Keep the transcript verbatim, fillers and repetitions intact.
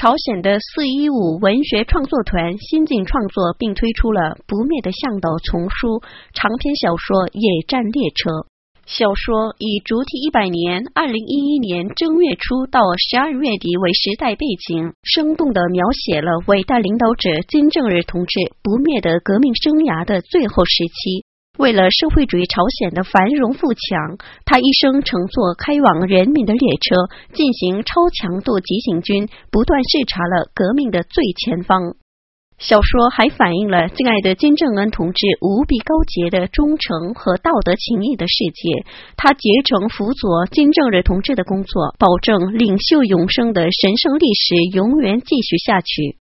朝鲜的四一五文学创作团新晋创作并推出了《不灭的向导》丛书长篇小说《野战列车》。小说以主体一百年二零一一年正月初到十二月底为时代背景，生动地描写了伟大领导者金正日同志不灭的革命生涯的最后时期。为了社会主义朝鲜的繁荣富强，他一生乘坐开往人民的列车，进行超强度急行军，不断视察了革命的最前方。小说还反映了敬爱的金正恩同志无比高洁的忠诚和道德情谊的世界。他竭诚辅佐金正日同志的工作，保证领袖永生的神圣历史永远继续下去。